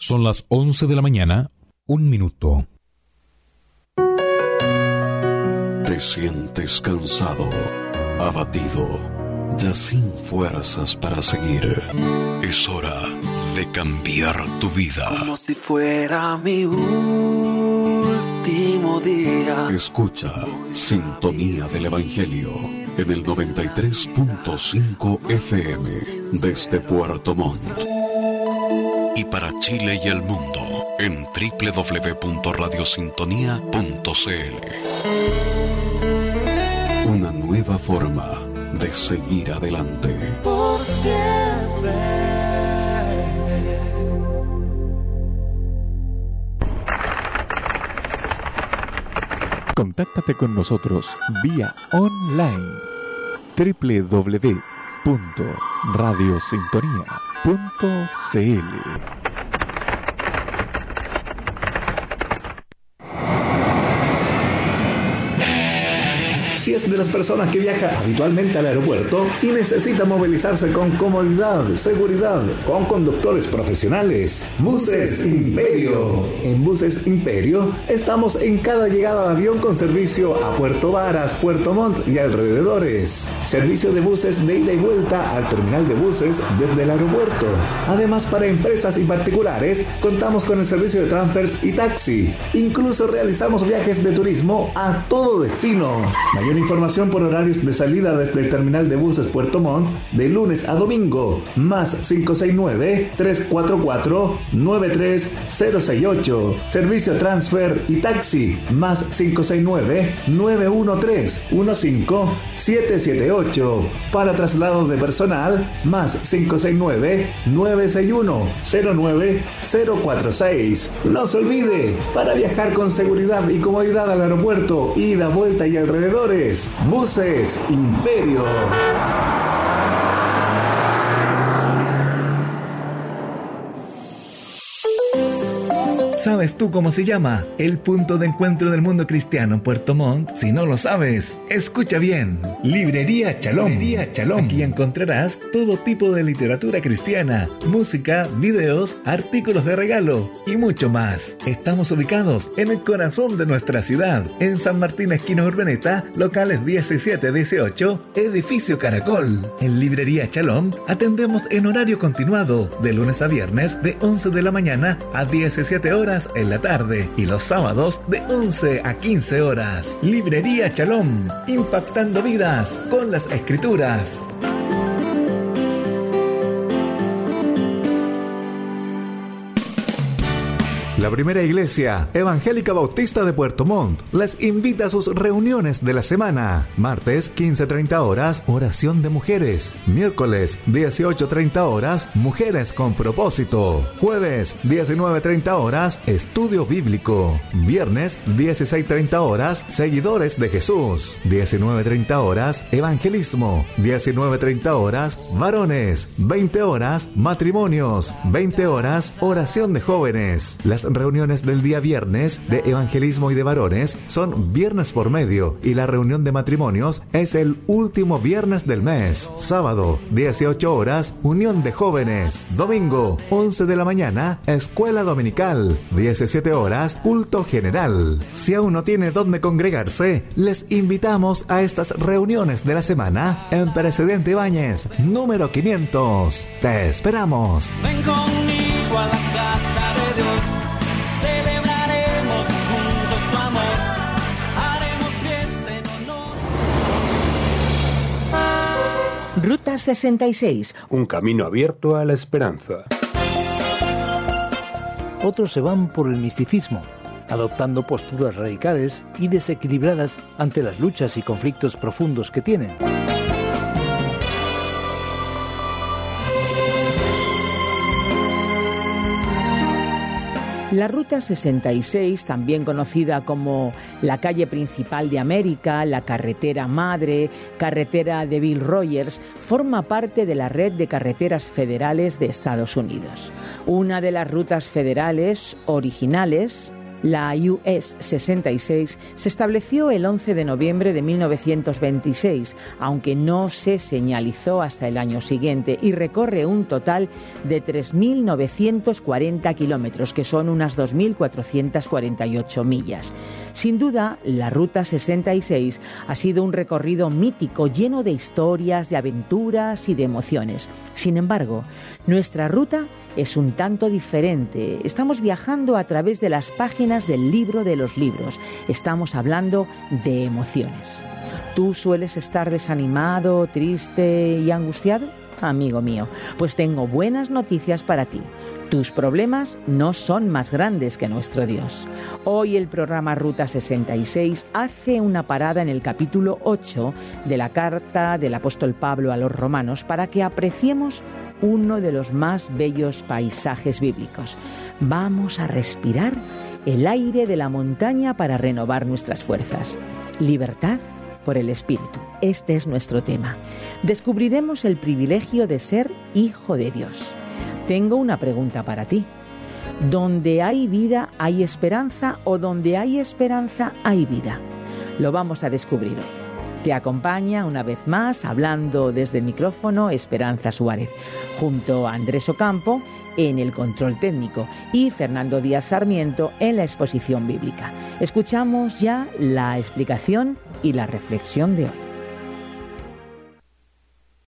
Son las 11 de la mañana, 1 minuto. Te sientes cansado, abatido, ya sin fuerzas para seguir. Es hora de cambiar tu vida. Como si fuera mi último día. Escucha Sintonía del Evangelio en el 93.5 FM desde Puerto Montt. Y para Chile y el mundo en www.radiosintonía.cl. Una nueva forma de seguir adelante. Por siempre. Contáctate con nosotros vía online www.radiosintonía.cl. Si es de las personas que viaja habitualmente al aeropuerto y necesita movilizarse con comodidad, seguridad, con conductores profesionales, Buses Imperio. En Buses Imperio estamos en cada llegada de avión con servicio a Puerto Varas, Puerto Montt y alrededores. Servicio de buses de ida y vuelta al terminal de buses desde el aeropuerto. Además, para empresas y particulares, contamos con el servicio de transfers y taxi. Incluso realizamos viajes de turismo a todo destino. Mayor información por horarios de salida desde el terminal de buses Puerto Montt de lunes a domingo, más 569-344-93068. Servicio transfer y taxi, más 569-913-15778. Para traslado de personal, más 569-961-09046. No se olvide, para viajar con seguridad y comodidad al aeropuerto, ida, vuelta y alrededores, Buses Imperio. ¿Sabes tú cómo se llama el punto de encuentro del mundo cristiano en Puerto Montt? Si no lo sabes, escucha bien. Librería Chalom. Aquí encontrarás todo tipo de literatura cristiana, música, videos, artículos de regalo y mucho más. Estamos ubicados en el corazón de nuestra ciudad, en San Martín, esquina Urbeneta, locales 17-18, edificio Caracol. En Librería Chalom atendemos en horario continuado, de lunes a viernes, de 11 de la mañana a 17 horas en la tarde y los sábados de 11 a 15 horas. Librería Chalom, impactando vidas con las escrituras. La primera iglesia evangélica bautista de Puerto Montt les invita a sus reuniones de la semana. Martes, 15:30 horas, oración de mujeres. Miércoles, 18:30 horas, mujeres con propósito. Jueves, 19:30 horas, estudio bíblico. Viernes, 16:30 horas, seguidores de Jesús. 19:30 horas, evangelismo. 19:30 horas, varones. 20 horas, matrimonios. 20 horas, oración de jóvenes. Las reuniones del día viernes de evangelismo y de varones son viernes por medio y la reunión de matrimonios es el último viernes del mes. Sábado, 18 horas, unión de jóvenes. Domingo, 11 de la mañana, escuela dominical. 17 horas, culto general. Si aún no tiene dónde congregarse, les invitamos a estas reuniones de la semana en Presidente Ibáñez, número 500. Te esperamos. Ven conmigo a la casa de Dios. Celebraremos juntos su amor, haremos fiesta en honor. Ruta 66. Un camino abierto a la esperanza. Otros se van por el misticismo, adoptando posturas radicales y desequilibradas ante las luchas y conflictos profundos que tienen. La Ruta 66, también conocida como la calle principal de América, la carretera madre, carretera de Bill Rogers, forma parte de la red de carreteras federales de Estados Unidos. Una de las rutas federales originales, La US 66 se estableció el 11 de noviembre de 1926, aunque no se señalizó hasta el año siguiente, y recorre un total de 3.940 kilómetros, que son unas 2.448 millas. Sin duda, la Ruta 66 ha sido un recorrido mítico lleno de historias, de aventuras y de emociones. Sin embargo, nuestra ruta es un tanto diferente. Estamos viajando a través de las páginas del libro de los libros. Estamos hablando de emociones. ¿Tú sueles estar desanimado, triste y angustiado? Amigo mío, pues tengo buenas noticias para ti. Tus problemas no son más grandes que nuestro Dios. Hoy el programa Ruta 66 hace una parada en el capítulo 8 de la carta del apóstol Pablo a los romanos para que apreciemos uno de los más bellos paisajes bíblicos. Vamos a respirar el aire de la montaña para renovar nuestras fuerzas. Libertad por el Espíritu. Este es nuestro tema. Descubriremos el privilegio de ser hijo de Dios. Tengo una pregunta para ti. ¿Donde hay vida hay esperanza o donde hay esperanza hay vida? Lo vamos a descubrir hoy. Te acompaña una vez más, hablando desde el micrófono, Esperanza Suárez, junto a Andrés Ocampo en el control técnico y Fernando Díaz Sarmiento en la exposición bíblica. Escuchamos ya la explicación y la reflexión de hoy.